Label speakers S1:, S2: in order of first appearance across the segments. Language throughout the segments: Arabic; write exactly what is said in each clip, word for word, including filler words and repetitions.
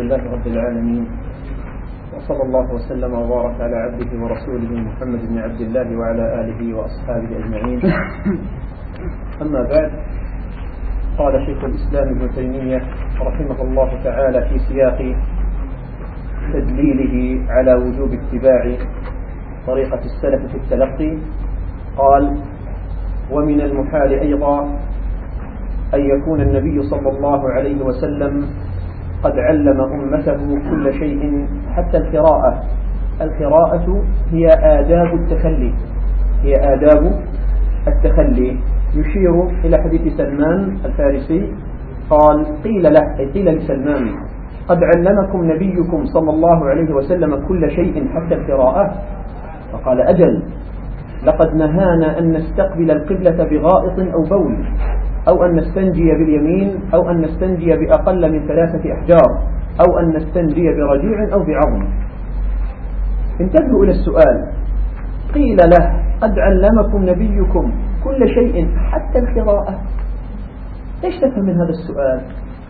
S1: لله رب العالمين، وصلى الله وسلم وبارك على عبده ورسوله محمد بن عبد الله وعلى آله وأصحابه أجمعين. أما بعد، قال شيخ الإسلام ابن تيمية رحمه الله تعالى في سياق تدليله على وجوب اتباع طريقة السلف في التلقي، قال: ومن المحال أيضا أن يكون النبي صلى الله عليه وسلم قد علم أمته كل شيء حتى القراءة. القراءة هي آداب التخلي هي آداب التخلي يشير إلى حديث سلمان الفارسي، قال: قيل له أي قيل لسلمان: قد علمكم نبيكم صلى الله عليه وسلم كل شيء حتى القراءة؟ فقال: أجل، لقد نهانا أن نستقبل القبلة بغائط أو بول، أو أن نستنجي باليمين، أو أن نستنجي بأقل من ثلاثة أحجار، أو أن نستنجي برجيع أو بعظم. انتبهوا إلى السؤال: قيل له: قد علمكم نبيكم كل شيء حتى القراءة. ايش تفهم من هذا السؤال؟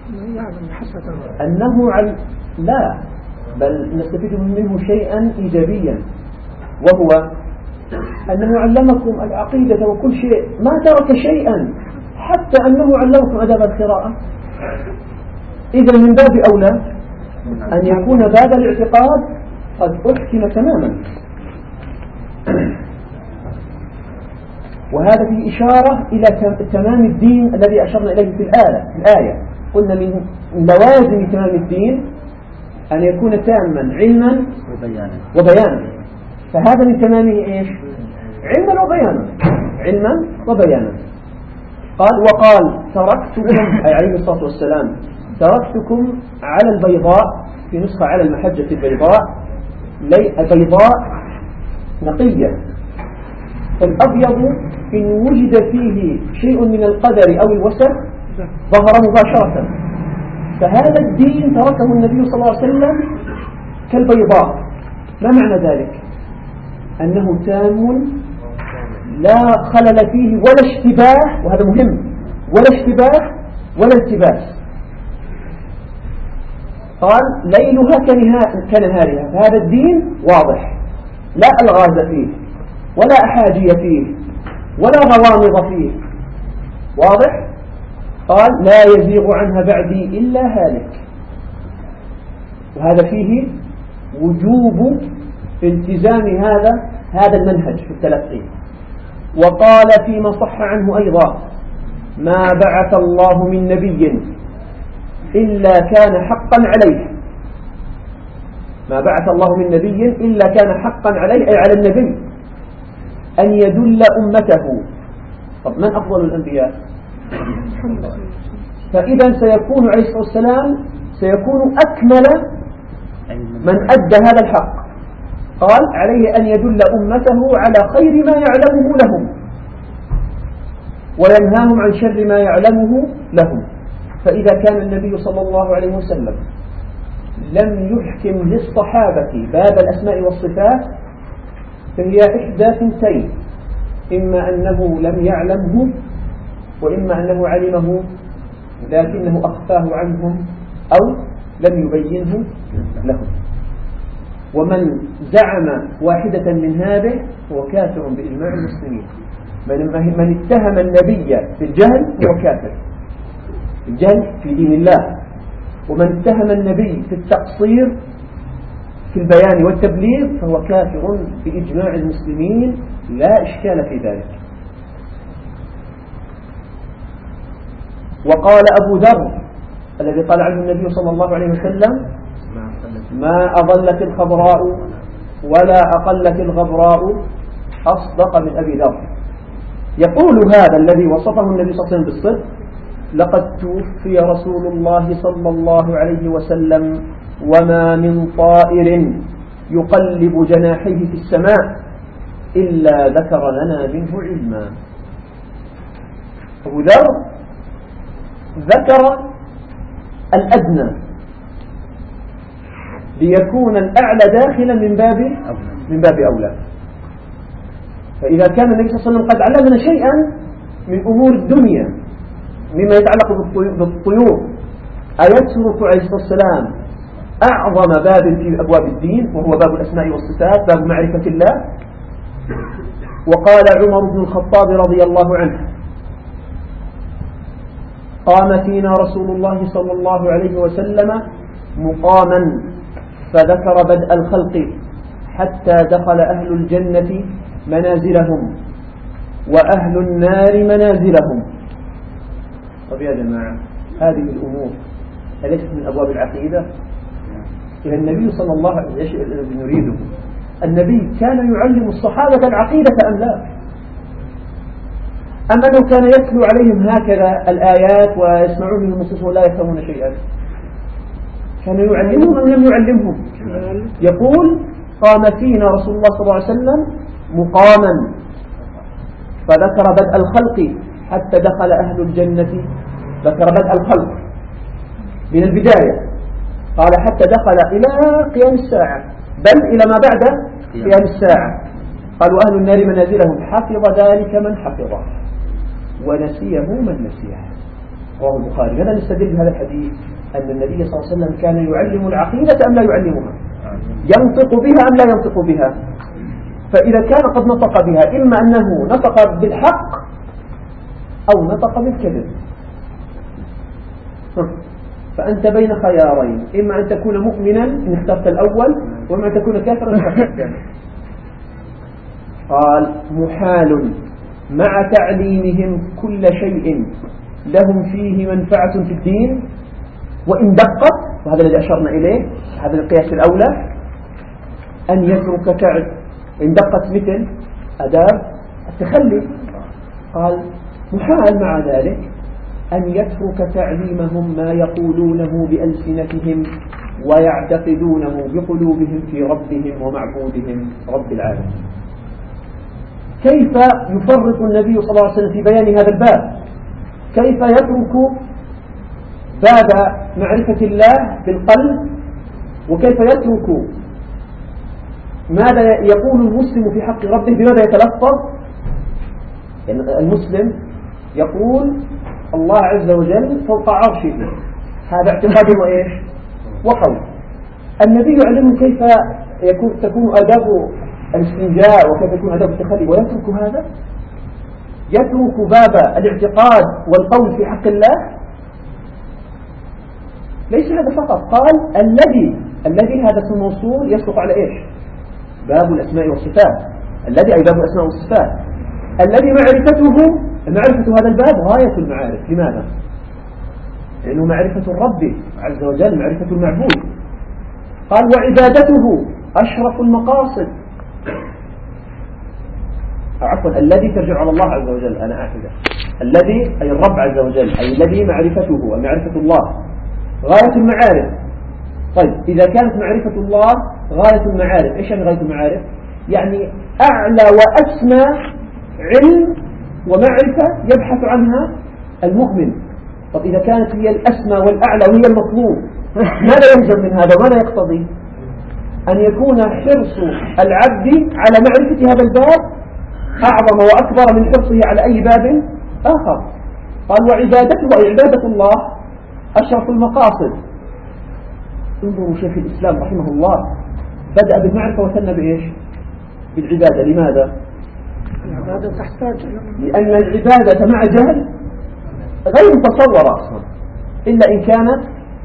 S1: أنه عل... لا بل نستفيد منه شيئا إيجابيا، وهو أنه علمكم العقيدة وكل شيء، ما ترك شيئا، حتى أنه علمكم أداب القراءة. إذا من باب أولى أن يكون باب الاعتقاد قد أحكم تماما. وهذا في إشارة إلى تمام الدين الذي أشرنا إليه في الآية في الآية قلنا من لوازم تمام الدين أن يكون تاما علما وبيانا, وبيانا. فهذا من تمامه إيش؟ علما وبيانا علما وبيانا قال: وقال: تركتكم أي عليه الصلاة والسلام تركتكم على البيضاء، في نسخة على المحجة البيضاء، البيضاء نقية. الأبيض إن وجد فيه شيء من القدر أو الوسخ ظهر مباشرة. فهذا الدين تركه النبي صلى الله عليه وسلم كالبيضاء. ما معنى ذلك؟ أنه تام لا خلل فيه ولا اشتباه، وهذا مهم، ولا اشتباه ولا التباس. قال: ليلها كنهارها. فهذا الدين واضح، لا ألغاز فيه ولا أحاجية فيه ولا غوامض فيه، واضح. قال: لا يزيغ عنها بعدي إلا هالك. وهذا فيه وجوب التزام هذا هذا المنهج في التلقي. وقال فيما صح عنه أيضا: ما بعث الله من نبي إلا كان حقا عليه. ما بعث الله من نبي إلا كان حقا عليه، أي على النبي، أن يدل أمته. طب من أفضل الأنبياء؟ فإذا سيكون عليه الصلاة والسلام سيكون أكمل من أدى هذا الحق. قال: عليه أن يدل أمته على خير ما يعلمه لهم وينهاهم عن شر ما يعلمه لهم. فإذا كان النبي صلى الله عليه وسلم لم يحكم للصحابة باب الأسماء والصفات، فهي إحدى ثنتين: إما أنه لم يعلمه، وإما أنه علمه لكنه أخفاه عنهم أو لم يبينه لهم. ومن زعم واحدة من هذه هو كافر بإجماع المسلمين. من اتهم النبي بالجهل هو كافر، الجهل في دين الله. ومن اتهم النبي في التقصير في البيان والتبليغ فهو كافر بإجماع المسلمين، لا إشكال في ذلك. وقال أبو ذر الذي قال عنه النبي صلى الله عليه وسلم: ما أضلت الخضراء ولا أقلت الغبراء أصدق من أبي ذر. يقول هذا الذي وصفه النبي صلى الله عليه وسلم بالصدق: لقد توفي رسول الله صلى الله عليه وسلم وما من طائر يقلب جناحيه في السماء إلا ذكر لنا منه علما. أبو ذر ذكر الأدنى ليكون الأعلى داخلا من باب من باب أولى. فإذا كان النبي صلى الله عليه وسلم قد علمنا شيئا من أمور الدنيا مما يتعلق بالطيور، أيترك عليه الصلاة والسلام أعظم باب في أبواب الدين، وهو باب الأسماء والصفات، باب معرفة الله. وقال عمر بن الخطاب رضي الله عنه: قام فينا رسول الله صلى الله عليه وسلم مقاما فذكر بدء الخلق حتى دخل أهل الجنة منازلهم وأهل النار منازلهم. طب يا جماعة، هذه الأمور أليست من أبواب العقيدة؟ إذا النبي صلى الله عليه وسلم نريده، النبي كان يعلم الصحابة العقيدة أم لا؟ أم أنه كان يتلو عليهم هكذا الآيات ويسمعون من النصوص ولا يفهمون شيئا؟ كان يعلمهم أم لم يعلمهم؟ يقول: قام فينا رسول الله صلى الله عليه وسلم مقاما فذكر بدء الخلق حتى دخل أهل الجنة. ذكر بدء الخلق من البداية، قال حتى دخل إلى قيام الساعة، بل إلى ما بعد قيام الساعة. قال: وأهل النار منازلهم، حفظ ذلك من حفظه ونسيه من نسيه. رواه البخاري. هذا نستدل بهذا الحديث أن النبي صلى الله عليه وسلم كان يعلم العقيدة أم لا يعلمها؟ ينطق بها أم لا ينطق بها؟ فإذا كان قد نطق بها، إما أنه نطق بالحق أو نطق بالكذب. فأنت بين خيارين: إما أن تكون مؤمنا إن اخترت الأول، وإما أن تكون كافرا إن اخترت الثاني. قال: محال مع تعليمهم كل شيء لهم فيه منفعة في الدين وإن دقت، وهذا الذي أشرنا إليه، هذا القياس الأولى، أن يترك تعب إن دقت مثل أداب التخلي. قال: محال مع ذلك أن يترك تعليمهم ما يقولونه بألسنتهم ويعتقدونه بقلوبهم في ربهم ومعبودهم رب العالمين. كيف يفرق النبي صلى الله عليه وسلم في بيان هذا الباب؟ كيف يترك باب معرفة الله بالقلب، وكيف يترك ماذا يقول المسلم في حق ربه، بماذا يتلفظ؟ يعني المسلم يقول الله عز وجل فوق عرشه، هذا اعتقاد وإيش وقول. النبي يعلمه كيف يكون تكون آداب الاستنجاء وكيف يكون آداب التخلي، ويترك هذا، يترك باب الاعتقاد والقول في حق الله. ليس هذا فقط، قال الذي الذي هذا اسم موصول يصدق على إيش؟ باب الأسماء والصفات. الذي أي باب الأسماء والصفات، الذي معرفته معرفة هذا الباب غاية المعارف. لماذا؟ لأنه معرفة الرب عز وجل، معرفة المعبود. قال: وعبادته أشرف المقاصد. عفوا، الذي ترجع على الله عز وجل، أنا أعتذر. الذي أي الرب عز وجل، أي الذي معرفته ومعرفة الله غاية المعارف. طيب، إذا كانت معرفة الله غاية المعارف، إيش يعني غاية المعارف؟ يعني أعلى وأسمى علم ومعرفة يبحث عنها المؤمن. طب إذا كانت هي الأسمى والأعلى وهي المطلوب، ماذا يلزم من هذا وماذا يقتضي؟ أن يكون حرص العبد على معرفة هذا الباب أعظم وأكبر من حرصه على أي باب آخر. قال: وعبادته أي عبادة الله أشرف المقاصد. انظروا شيخ الإسلام رحمه الله بدأ بالمعرفة وثنى بإيش؟ بالعبادة. لماذا؟
S2: العبادة تحتاج،
S1: لأن العبادة مع جهل غير متصورة أصلا، إلا إن كانت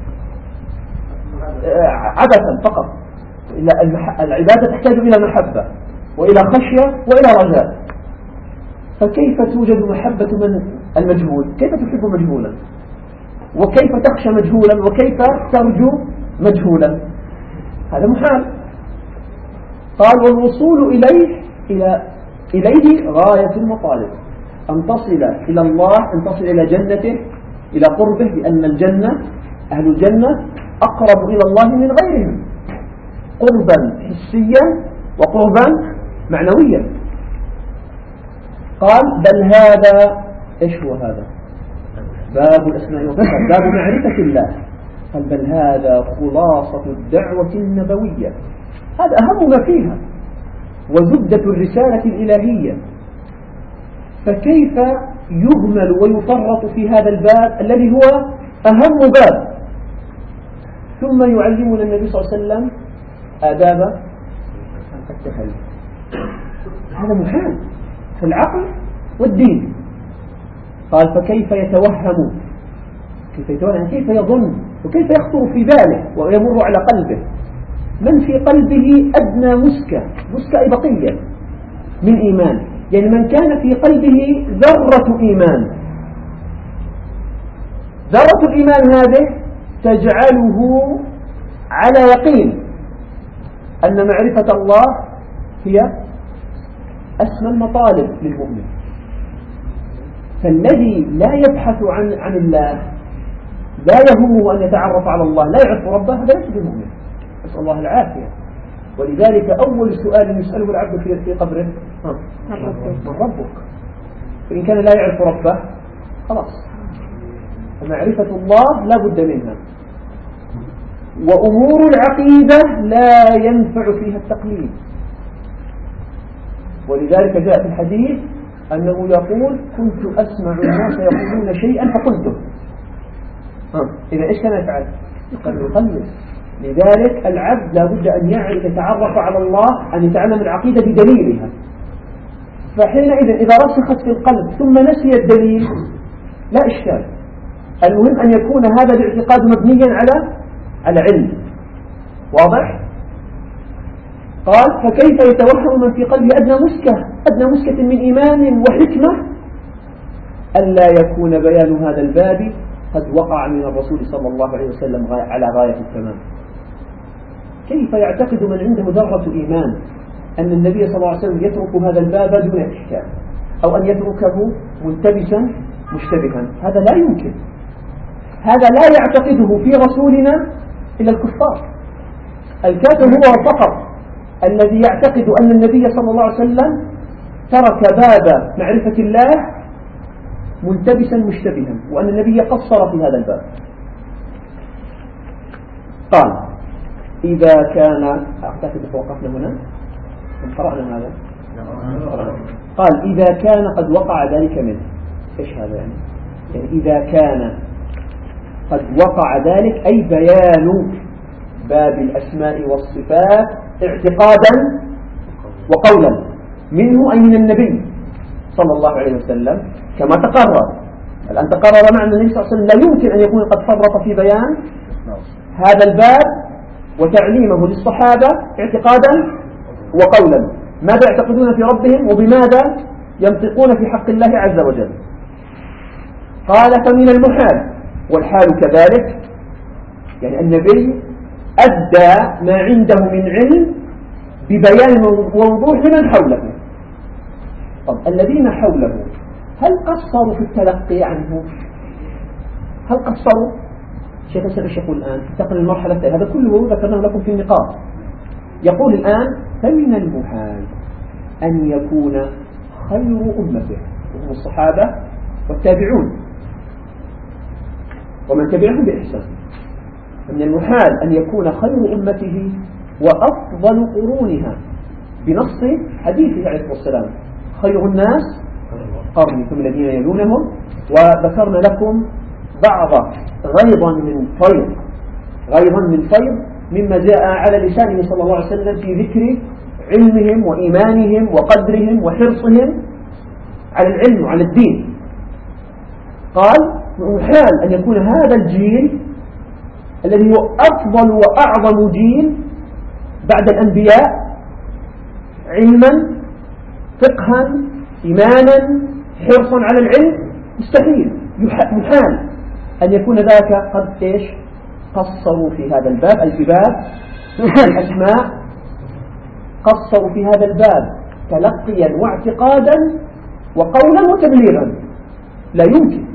S1: عبثا فقط. إلا العبادة تحتاج إلى محبة وإلى خشية وإلى رجاء. فكيف توجد محبة من المجهول؟ كيف تحب مجهولا؟ وكيف تخشى مجهولا؟ وكيف ترجو مجهولا؟ هذا محال. قال: والوصول إليه إلى إليه غاية المطالب، أن تصل إلى الله، أن تصل إلى جنته، إلى قربه، لأن الجنة أهل الجنة أقرب إلى الله من غيرهم قربا حسيا وقربا معنويا. قال: بل هذا إيش هو هذا؟ باب الأسماء والصفات، باب معرفة الله. قال: بل هذا خلاصة الدعوة النبوية، هذا أهم ما فيها وزبدة الرسالة الإلهية. فكيف يهمل ويفرط في هذا الباب الذي هو أهم باب؟ ثم يعلمنا النبي صلى الله عليه وسلم آداب التخلف. هذا محال في العقل والدين. قال فكيف يتوهم، كيف يتوهم كيف يظن وكيف يخطر في باله ويمر على قلبه من في قلبه أدنى مسكة، مسكة أي بقية من إيمان، يعني من كان في قلبه ذرة إيمان. ذرة الإيمان هذه تجعله على يقين أن معرفة الله هي أسمى المطالب للمؤمن. فالذي لا يبحث عن عن الله، لا يهمه أن يتعرف على الله، لا يعرف ربه، هذا ليس بمؤمن. نسأل الله العافية. ولذلك أول سؤال يسأله العبد في في قبره من ربك؟ فإن كان لا يعرف ربه خلاص. فمعرفة الله لا بد منها. وأمور العقيدة لا ينفع فيها التقليد. ولذلك جاء في الحديث أنه يقول كنت أسمع الناس يقولون شيئا فقلته. إذا إيش كان يفعل؟ يقلد. لذلك العبد لا بد أن يعرف يتعرف على الله، أن يتعلم العقيدة بدليلها. فحينئذ إذا رسخت في القلب ثم نسي الدليل لا إشكال. المهم أن يكون هذا الاعتقاد مبنيا على على علم واضح. قال فكيف يتوهم من في قلبه أدنى مسكة أدنى مسكة من إيمان وحكمة ألا يكون بيان هذا الباب قد وقع من الرسول صلى الله عليه وسلم على غاية التمام. كيف يعتقد من عنده ذرة إيمان أن النبي صلى الله عليه وسلم يترك هذا الباب دون إحكام، أو أن يتركه ملتبسا مشتبها؟ هذا لا يمكن. هذا لا يعتقده في رسولنا إلا الكفار. الكافر هو فقط الذي يعتقد أن النبي صلى الله عليه وسلم ترك باب معرفة الله ملتبسا مشتبها، وأن النبي قصر في هذا الباب. قال إذا كان أعتقد توقفنا هنا قرأنا هذا. قال إذا كان قد وقع ذلك منه. إيش هذا يعني؟ يعني إذا كان قد وقع ذلك أي بيان باب الأسماء والصفات اعتقادا وقولا منه أي من النبي صلى الله عليه وسلم كما تقرر. الآن تقرر معنى النبي صلى الله عليه وسلم لا يمكن أن يكون قد فرط في بيان هذا الباب وتعليمه للصحابة اعتقادا وقولا. ماذا يعتقدون في ربهم وبماذا ينطقون في حق الله عز وجل. قال فمن المحال، والحال كذلك، يعني النبي أدى ما عنده من علم ببيان ووضوح لمن حوله. طب الذين حوله هل قصروا في التلقي عنه؟ هل قصروا؟ شيخ الشيخ يقول الآن انتقل المرحلة الثانية، هذا كله ذكرناه لكم في النقاط. يقول الآن فمن المحال أن يكون خير أمته وهم الصحابة والتابعون ومن تبعهم بإحسان. من المحال أن يكون خير أمته وأفضل قرونها بنص حديثه عليه الصلاة والسلام خير الناس قرني ثم الذين يلونهم. وذكرنا لكم بعض غيظا من فيض غيظا من فيض مما جاء على لسانه صلى الله عليه وسلم في ذكر علمهم وإيمانهم وقدرهم وحرصهم على العلم وعلى الدين. قال محال أن يكون هذا الجيل الذي هو أفضل وأعظم جيل بعد الأنبياء علما فقها إيمانا حرصا على العلم، مستحيل محال أن يكون ذاك قد إيش قصروا في هذا الباب، أي في باب الأسماء قصروا في هذا الباب تلقيا واعتقادا وقولا وتبليغا. لا يمكن.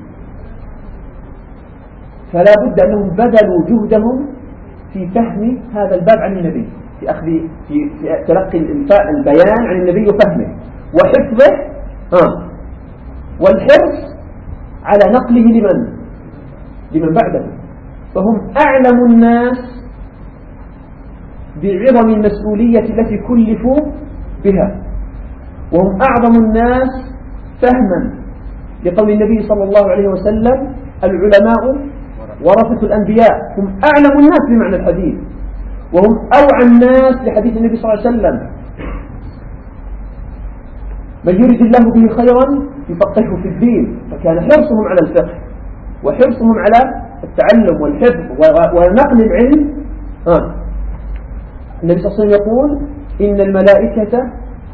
S1: فلا بد أنهم بذلوا جهدهم في فهم هذا الباب عن النبي، في أخذ في, في تلقي البيان عن النبي وفهمه وحفظه آه والحرص على نقله لمن لمن بعده. فهم أعلم الناس بعظم المسؤولية التي كلفوا بها، وهم أعظم الناس فهما لقول النبي صلى الله عليه وسلم العلماء ورثة الأنبياء هم أعلم الناس بمعنى الحديث، وهم أوعى الناس لحديث النبي صلى الله عليه وسلم. من يريد الله به خيرا يفقهه في الدين، فكان حرصهم على الفقه وحرصهم على التعلم والحفظ ونقل العلم. آه. النبي صلى الله عليه وسلم يقول إن الملائكة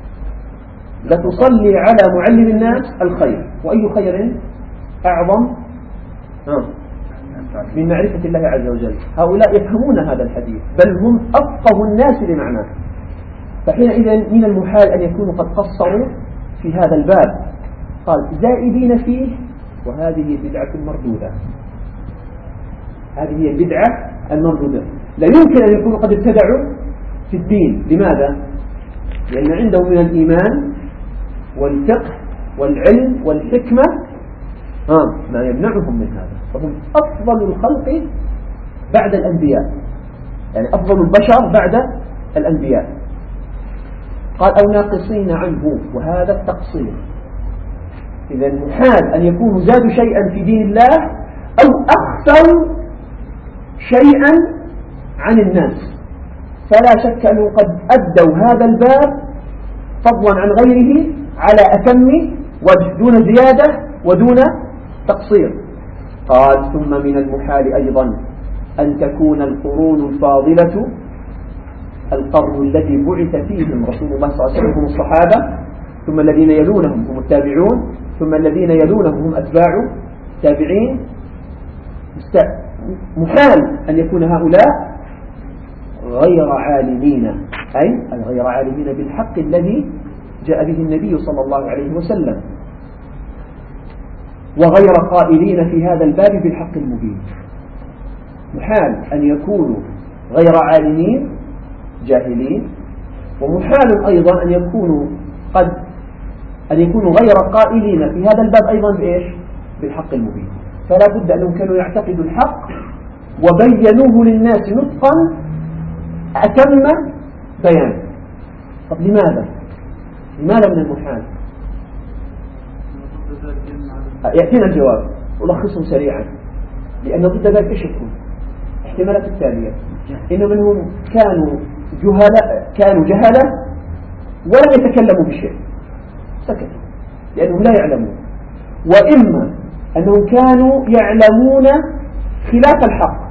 S1: لتصلي على معلم الناس الخير، وأي خير أعظم آه. من معرفة الله عز وجل. هؤلاء يفهمون هذا الحديث، بل هم أفقه الناس لمعناه. فحينئذ من المحال أن يكونوا قد قصروا في هذا الباب. قال زائدين فيه، وهذه بدعة مردودة. هذه هي البدعة المردودة. لا يمكن أن يكونوا قد ابتدعوا في الدين. لماذا؟ لأن عندهم من الإيمان والفقه والعلم والحكمة آه ما يمنعهم من هذا، فهم أفضل الخلق بعد الأنبياء، يعني أفضل البشر بعد الأنبياء. قال أو ناقصين عنه، وهذا التقصير. إذا محال أن يكونوا زادوا شيئا في دين الله أو أخسروا شيئا عن الناس، فلا شك أنه قد أدوا هذا الباب فضلا عن غيره على أتم وجه، دون زيادة ودون تقصير. قال ثم من المحال أيضا أن تكون القرون الفاضلة القرن الذي بعث فيهم رسول الله صلى الله عليه وسلم هم الصحابة، ثم الذين يلونهم هم التابعون، ثم الذين يلونهم هم أتباع التابعين. محال أن يكون هؤلاء غير عالمين، أي غير عالمين بالحق الذي جاء به النبي صلى الله عليه وسلم، وغير قائلين في هذا الباب بالحق المبين. محال أن يكونوا غير عالمين جاهلين، ومحال أيضا أن يكونوا قد أن يكونوا غير قائلين في هذا الباب أيضا بإيش؟ بالحق المبين. فلا بد أنهم كانوا يعتقدوا الحق وبينوه للناس نطقا أتم بيان. طب لماذا؟ لماذا من المحال؟ يأتينا الجواب ألخصه سريعا. لأن ضد ذلك إيش يكون؟ احتمالات التالية: إن منهم كانوا جهلاء كانوا جهلة ولم يتكلموا بشيء، سكتوا لأنهم لا يعلمون، وإما أنهم كانوا يعلمون خلاف الحق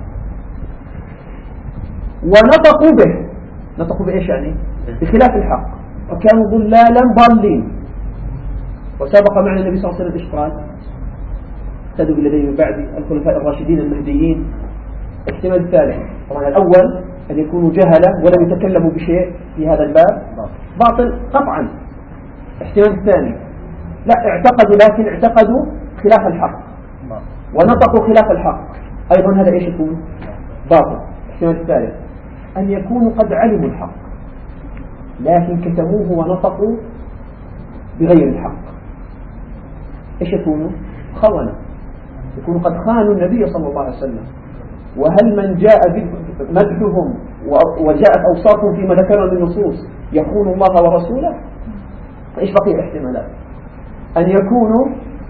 S1: ونطقوا به. نطقوا بإيش يعني؟ بخلاف الحق، وكانوا ضلالا ضالين. وسبق معنا النبي صلى الله عليه وسلم إيش قال؟ اهتدوا بالذين من بعد الخلفاء الراشدين المهديين. الاحتمال الثالث طبعا الأول أن يكونوا جهلة ولم يتكلموا بشيء في هذا الباب، باطل قطعا. الاحتمال الثاني لا، اعتقدوا لكن اعتقدوا خلاف الحق ونطقوا خلاف الحق، أيضا هذا إيش يكون؟ باطل. الاحتمال الثالث أن يكونوا قد علموا الحق لكن كتموه ونطقوا بغير الحق، إيش يكونوا؟ خونة، يكونوا قد خانوا النبي صلى الله عليه وسلم. وهل من جاء مدحهم وجاءت أوصافهم فيما ذكرنا من النصوص يخون الله ورسوله؟ إيش بقي الاحتمالات؟ أن يكونوا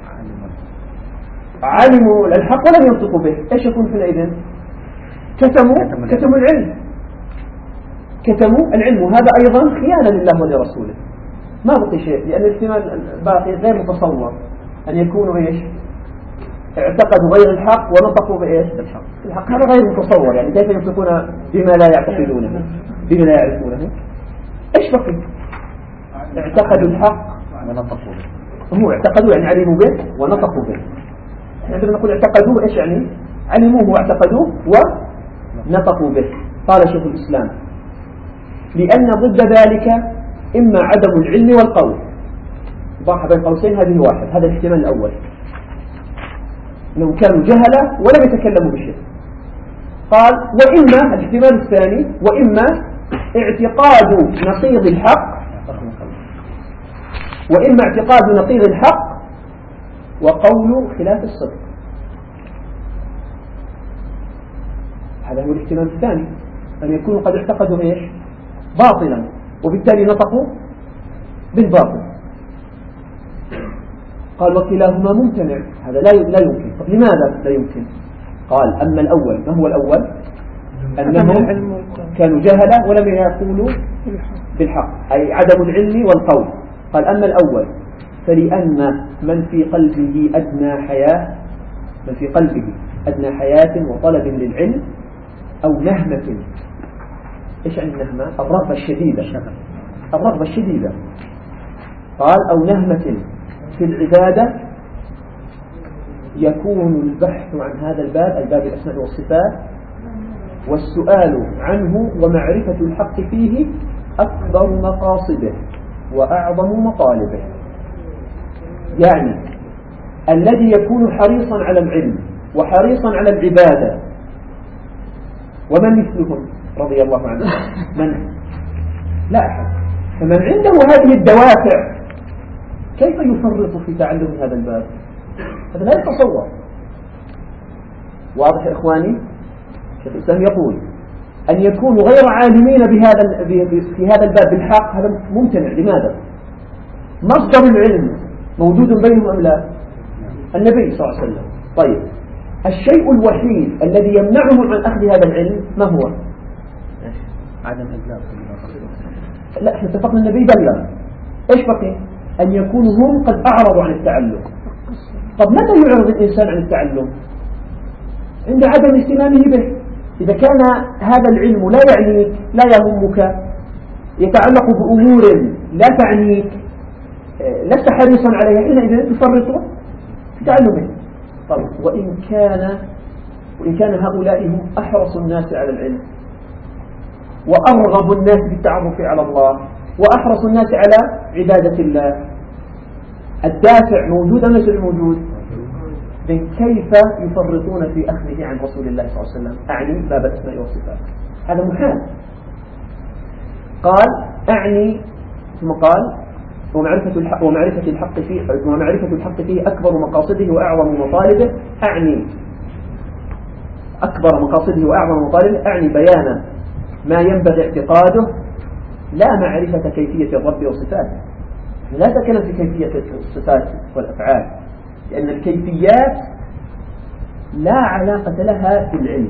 S1: علموا الحق ولم ينطقوا به، إيش يكون حينئذ؟ كتموا كتموا العلم كتموا العلم وهذا أيضا خيانة لله ولرسوله. ما بقي شيء، لأن الاحتمال الباقي غير متصور أن يكونوا إيش؟ اعتقدوا غير الحق ونطقوا بإيش؟ بالحق. الحق هذا غير متصور، يعني كيف ينطقون بما لا يعتقدونه بما لا يعرفونه؟ إيش بقي؟ اعتقدوا الحق ونطقوا به. هو اعتقدوا يعني علموا به ونطقوا به. عندما نقول اعتقدوه إيش يعني؟ علموه واعتقدوه ونطقوا به. قال شيخ الإسلام: لأن ضد ذلك إما عدم العلم والقول. ضاح بين قوسين هذه واحد، هذا الاحتمال الأول، أنهم كانوا جهلة ولم يتكلموا بشيء. قال: وإما الاحتمال الثاني، وإما اعتقاد نقيض الحق وإما اعتقاد نقيض الحق وقول خلاف الصدق. هذا هو الاحتمال الثاني، أن يكونوا قد اعتقدوا إيش؟ باطلا وبالتالي نطقوا بالباطل. قال: وكلاهما ممتنع، هذا لا لا يمكن. طب لماذا لا يمكن؟ قال أما الأول، ما هو الأول؟ أنهم كانوا جهلة ولم يقولوا بالحق، أي عدم العلم والقول. قال أما الأول فلأن من في قلبه أدنى حياة، من في قلبه أدنى حياة وطلب للعلم أو نهمة. إيش يعني النهمة؟ الرغبة الشديدة، الرغبة الشديدة. قال أو نهمة في العبادة، يكون البحث عن هذا الباب، الباب الأسماء والصفات، والسؤال عنه ومعرفة الحق فيه أكبر مقاصده وأعظم مطالبه. يعني الذي يكون حريصا على العلم وحريصا على العبادة، ومن مثلهم رضي الله عنه؟ من؟ لا أحد. فمن عنده هذه الدوافع كيف يفرط في تعلم هذا الباب؟ هذا لا يتصور. واضح يا إخواني؟ شيخ الإسلام يقول أن يكونوا غير عالمين بهذا في هذا الباب بالحق، هذا ممتنع. لماذا؟ مصدر العلم موجود بينهم أم لا؟ النبي صلى الله عليه وسلم. طيب الشيء الوحيد الذي يمنعهم عن أخذ هذا العلم ما هو؟
S3: عدم إبلاغ.
S1: لا، احنا اتفقنا النبي بلغ. ايش بقي؟ أن يكونوا هم قد أعرضوا عن التعلم. طب متى يعرض الإنسان عن التعلم؟ عند عدم اهتمامه به. إذا كان هذا العلم لا يعنيك، لا يهمك، يتعلق بأمور لا تعنيك، لست حريصا عليها، حينئذ تفرط في تعلمه. طيب وإن كان وإن كان هؤلاء هم أحرص الناس على العلم وأرغب الناس بالتعرف على الله وأحرص الناس على عبادة الله، الدافع موجود أم ليس موجود؟ إذن كيف يفرطون في أخذه عن رسول الله صلى الله عليه وسلم؟ أعني باب الأسماء والصفات، هذا محال. قال أعني، ثم قال ومعرفة الحق ومعرفة الحق فيه ومعرفة الحق فيه أكبر مقاصده وأعظم مطالبه. أعني أكبر مقاصده وأعظم مطالبه، أعني بيان ما ينبغي اعتقاده لا معرفة كيفية الرب وصفاته. لا تكلم في كيفية الصفات والأفعال، لأن الكيفيات لا علاقة لها بالعلم.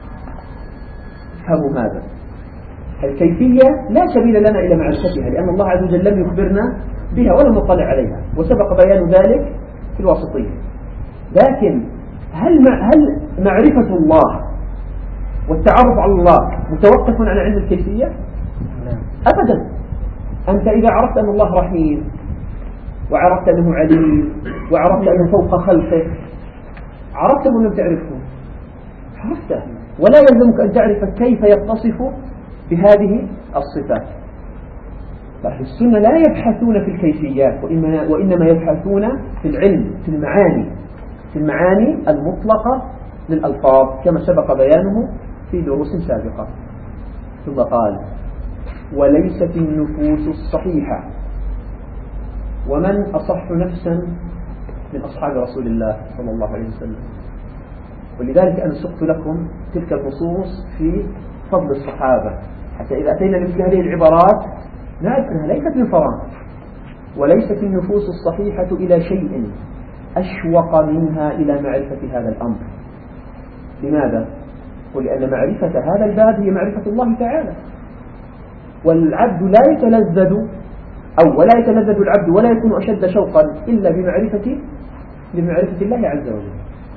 S1: فهموا هذا؟ الكيفية لا سبيل لنا إلى معرفتها، لأن الله عز وجل لم يخبرنا بها ولم نطلع عليها، وسبق بيان ذلك في الواسطية. لكن هل هل معرفة الله والتعرف على الله متوقف على علم الكيفية؟ أبدا. أنت إذا عرفت أن الله رحيم وعرفت أنه عليم وعرفت أنه فوق خلقه، عرفته ولم تعرفه؟ عرفته، ولا يلزمك أن تعرف كيف يتصف بهذه الصفات. فأهل السنة لا يبحثون في الكيفيات، وإنما يبحثون في العلم، في المعاني، في المعاني المطلقة للألفاظ كما سبق بيانه في دروس سابقة. ثم قال وليست النفوس الصحيحة. ومن أصح نفسا من أصحاب رسول الله صلى الله عليه وسلم؟ ولذلك أنا سقت لكم تلك النصوص في فضل الصحابة، حتى إذا أتينا مثل هذه العبارات نعرف أنها ليست من فراغ. وليست النفوس الصحيحة إلى شيء أشوق منها إلى معرفة هذا الأمر. لماذا؟ ولأن معرفة هذا الباب هي معرفة الله تعالى، والعبد لا يتلذذ أو ولا يتلذذ العبد ولا يكون أشد شوقا إلا بمعرفة بمعرفة الله عز وجل.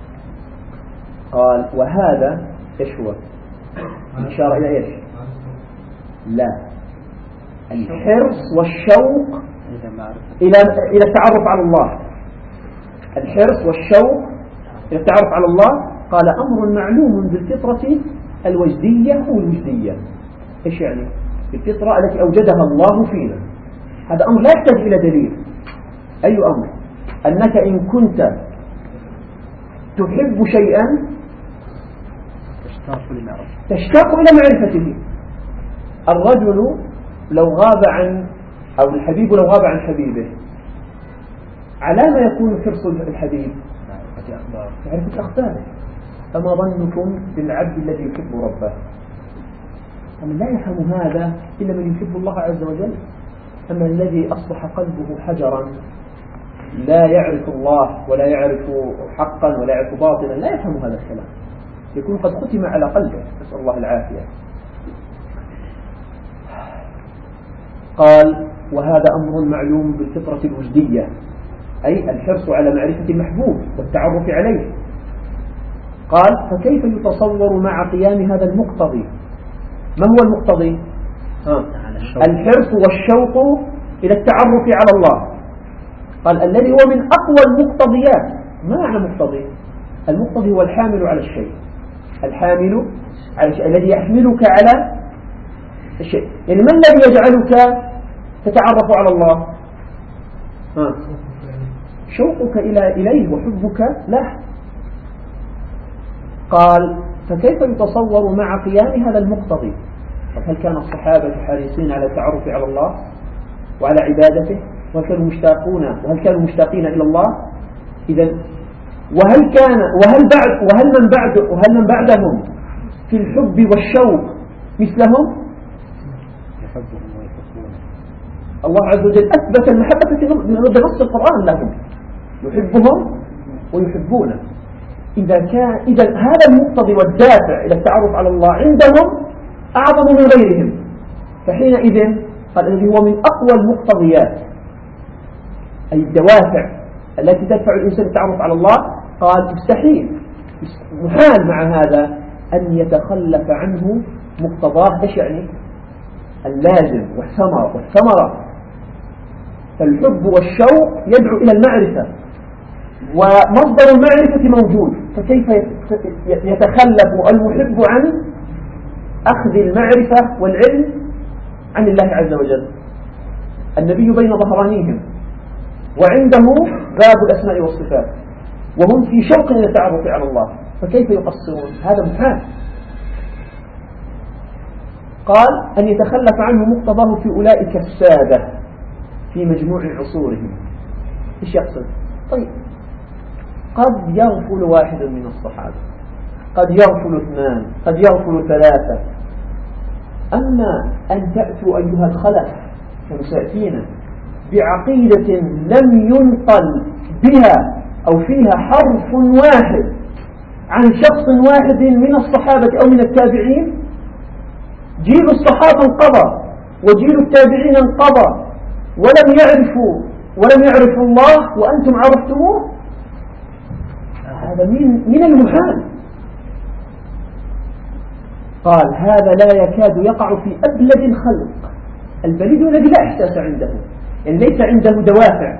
S1: قال وهذا يشوى الإشارة إلى إيش؟ لا، الحرص والشوق إلى إلى التعرف على الله. الحرص والشوق إلى التعرف على الله قال أمر معلوم بالفطرة الوجدية أو الوجدية. إيش يعني؟ الفطرة التي أوجدها الله فينا، هذا أمر لا يحتاج إلى دليل. أي أمر؟ أنك إن كنت تحب شيئا تشتاق إلى معرفته. الرجل لو غاب عن أو الحبيب لو غاب عن حبيبه، على ما يكون حرص الحبيب؟ معرفة أخباره. فما ظنكم بالعبد الذي يحب ربه؟ ومن لا يفهم هذا إلا من يحب الله عز وجل. أما الذي أصبح قلبه حجرا لا يعرف الله ولا يعرف حقا ولا يعرف باطلا لا يفهم هذا الكلام. يكون قد ختم على قلبه، نسأل الله العافية. قال وهذا أمر معلوم بالفطرة الوجدية، أي الحرص على معرفة المحبوب والتعرف عليه. قال فكيف يتصور مع قيام هذا المقتضي؟ ما هو المقتضي؟ آه. الحرص والشوق إلى التعرف على الله. قال الذي هو من أقوى المقتضيات. ما معنى مقتضي؟ المقتضي هو الحامل على الشيء، الحامل على الشيء الذي يحملك على الشيء. يعني ما الذي يجعلك تتعرف على الله؟ آه. شوقك إلى إليه وحبك له. قال فكيف يتصور مع قيام هذا المقتضي؟ هل كان الصحابة حريصين على التعرف على الله وعلى عبادته؟ وهل كانوا مشتاقون وهل كانوا مشتاقين إلى الله؟ إذا وهل كان وهل بعد وهل من بعد وهل من بعدهم في الحب والشوق مثلهم؟ الله عز وجل أثبت المحبة بنص القرآن لهم، يحبهم ويحبونه. إذا كان إذا هذا المقتضي والدافع إلى التعرف على الله عندهم أعظم من غيرهم، فحينئذ قال الذي هو من أقوى المقتضيات أي الدوافع التي تدفع الإنسان التعرف على الله، قال مستحيل محال مع هذا أن يتخلف عنه مقتضاه. إيش يعني؟ اللازم والثمرة والثمرة. فالحب والشوق يدعو إلى المعرفة، ومصدر المعرفة موجود، فكيف يتخلف المحب عن أخذ المعرفة والعلم عن الله عز وجل؟ النبي بين ظهرانيهم وعنده باب الأسماء والصفات، وهم في شوق إلى التعرف على الله، فكيف يقصرون؟ هذا محال. قال أن يتخلف عنه مقتضاه في أولئك السادة في مجموع عصورهم. إيش يقصد؟ طيب قد يغفل واحد من الصحابة، قد يغفل اثنان، قد يغفل ثلاثة، أما أن تأتوا أيها الخلف كمساتين بعقيدة لم ينقل بها أو فيها حرف واحد عن شخص واحد من الصحابة أو من التابعين، جيل الصحابة انقضى وجيل التابعين انقضى ولم يعرفوا ولم يعرفوا الله وأنتم عرفتموه، هذا من من المحال. قال هذا لا يكاد يقع في أبلد الخلق، البليد الذي لا إحساس عنده، يعني ليس عنده دوافع.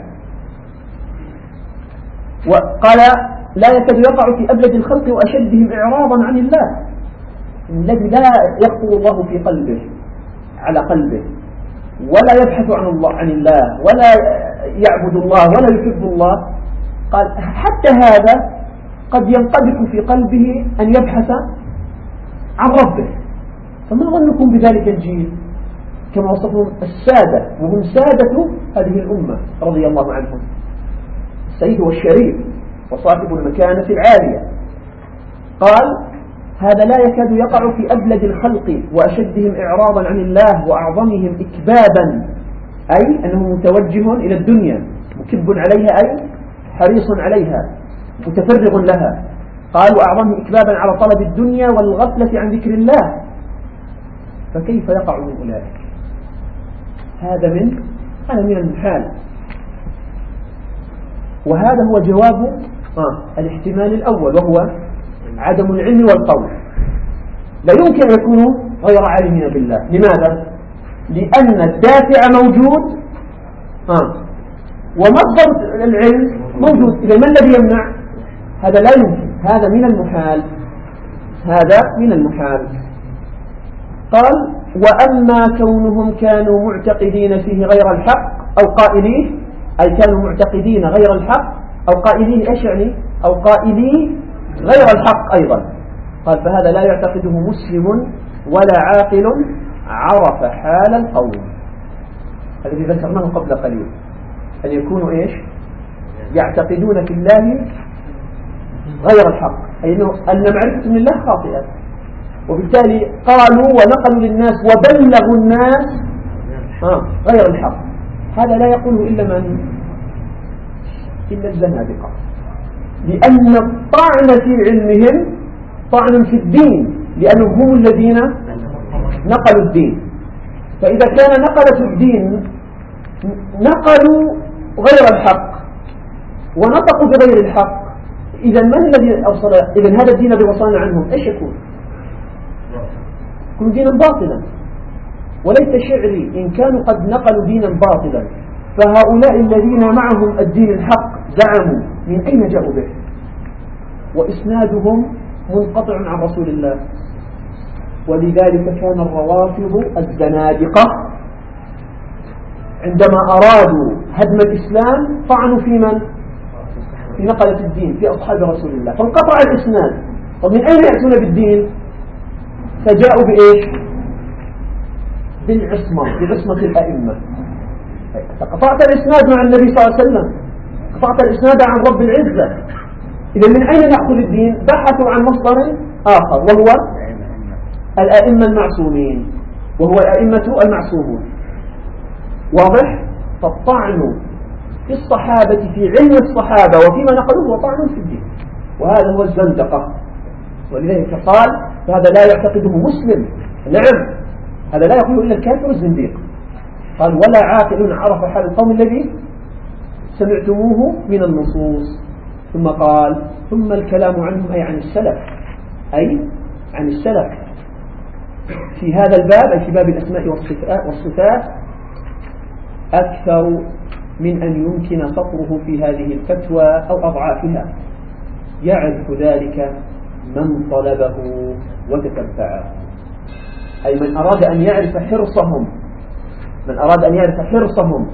S1: وقال لا يكاد يقع في أبلد الخلق وأشدهم إعراضا عن الله، الذي لا يخطر الله في قلبه على قلبه ولا يبحث عن الله عن الله ولا يعبد الله ولا يحب الله. قال حتى هذا قد ينقذف في قلبه أن يبحث عن ربه. فما ظنكم بذلك الجيل كما وصفهم السادة، وهم سادة هذه الأمة رضي الله عنهم، السيد والشريف وصاحب المكانة العالية. قال هذا لا يكاد يقع في أبلد الخلق وأشدهم إعراضا عن الله وأعظمهم إكبابا، أي أنه متوجه إلى الدنيا مكب عليها أي حريص عليها متفرغ لها. قال وأعظمهم إكبابا على طلب الدنيا والغفلة عن ذكر الله، فكيف يقع من أولئك؟ هذا من هذا من المحال. وهذا هو جواب آه الاحتمال الأول، وهو عدم العلم والقول. لا يمكن أن يكونوا غير عالمين بالله. لماذا؟ لأن الدافع موجود آه ومصدر العلم موجود. إذا ما الذي يمنع؟ هذا لا يمكن، هذا من المحال، هذا من المحال. قال وأما كونهم كانوا معتقدين فيه غير الحق أو قائليه، أي كانوا معتقدين غير الحق أو قائلين، إيش يعني؟ أو قائلين غير الحق أيضا. قال فهذا لا يعتقده مسلم ولا عاقل عرف حال القوم الذي ذكرناه قبل قليل، أن يكونوا إيش؟ يعتقدون في الله غير الحق، أي أن معرفة من الله خاطئة، وبالتالي قالوا ونقلوا للناس وبلغوا الناس آه غير الحق. هذا لا يقوله إلا من إلا الزنادقة، لأن الطعن في علمهم طعن في الدين لأنهم هم الذين نقلوا الدين. فإذا كان نقلة الدين نقلوا غير الحق ونطقوا بغير الحق، إذا من الذي أوصل؟ إذا هذا الدين الذي وصلنا عنهم إيش يكون؟ يكون دينا باطلا. وليس شعري إن كانوا قد نقلوا دينا باطلا فهؤلاء الذين معهم الدين الحق زعموا من أين جاءوا به؟ وإسنادهم منقطع عن رسول الله. ولذلك كان الروافض الزنادقة عندما أرادوا هدم الإسلام طعنوا في من؟ في نقلة الدين، في أصحاب رسول الله، فانقطع الإسناد. طب من أين يأتون بالدين؟ فجاءوا بإيش؟ بالعصمة، بعصمة الأئمة. فقطعت الإسناد مع النبي صلى الله عليه وسلم، قطعت الإسناد عن رب العزة. إذا من أين نأخذ الدين؟ بحثوا عن مصدر آخر وهو الأئمة المعصومين، وهو الأئمة المعصومون. واضح؟ فالطعن في الصحابة في علم الصحابة وفيما نقلوه هو طعن في الدين، وهذا هو الزندقة. ولذلك قال فهذا لا يعتقده مسلم. نعم، هذا لا يقول إلا الكافر الزنديق. قال ولا عاقل عرف حال القوم الذي سمعتموه من النصوص. ثم قال ثم الكلام عنهم أي عن السلف، أي عن السلف في هذا الباب، أي في باب الأسماء والصفات، أكثر من أن يمكن سطره في هذه الفتوى أو أضعافها. يعرف ذلك من طلبه وتتبعه، أي من أراد أن يعرف حرصهم، من أراد أن يعرف حرصهم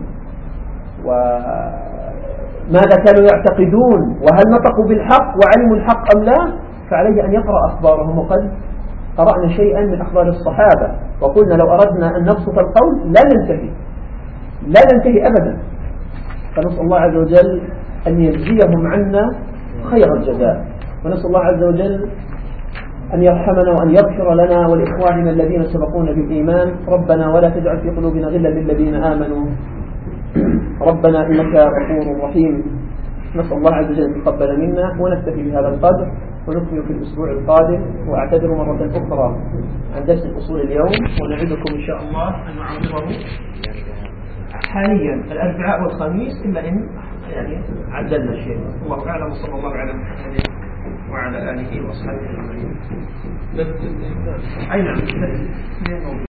S1: وماذا كانوا يعتقدون وهل نطقوا بالحق وعلموا الحق أم لا، فعليه أن يقرأ أخبارهم. وقد قرأنا شيئا من أخبار الصحابة وقلنا لو أردنا أن نبسط القول لا ننتهي لا ننتهي أبدا. فنسأل الله عز وجل أن يجزيهم عنا خير الجزاء، ونسأل الله عز وجل أن يرحمنا وأن يغفر لنا ولإخواننا الذين سبقونا بالإيمان. ربنا ولا تجعل في قلوبنا غلا للذين آمنوا ربنا إنك غفور رحيم. نسأل الله عز وجل أن يتقبل منا، ونكتفي بهذا القدر ونكمل في الأسبوع القادم. وأعتذر مرة أخرى عن درس الأصول اليوم، ونعدكم إن شاء الله أن نعرضه حاليا الأربعاء والخميس، إلا إن يعني عدلنا شيء. الله أعلم، صلى الله على محمد وعلى آله وصحبه أجمعين. أي نعم.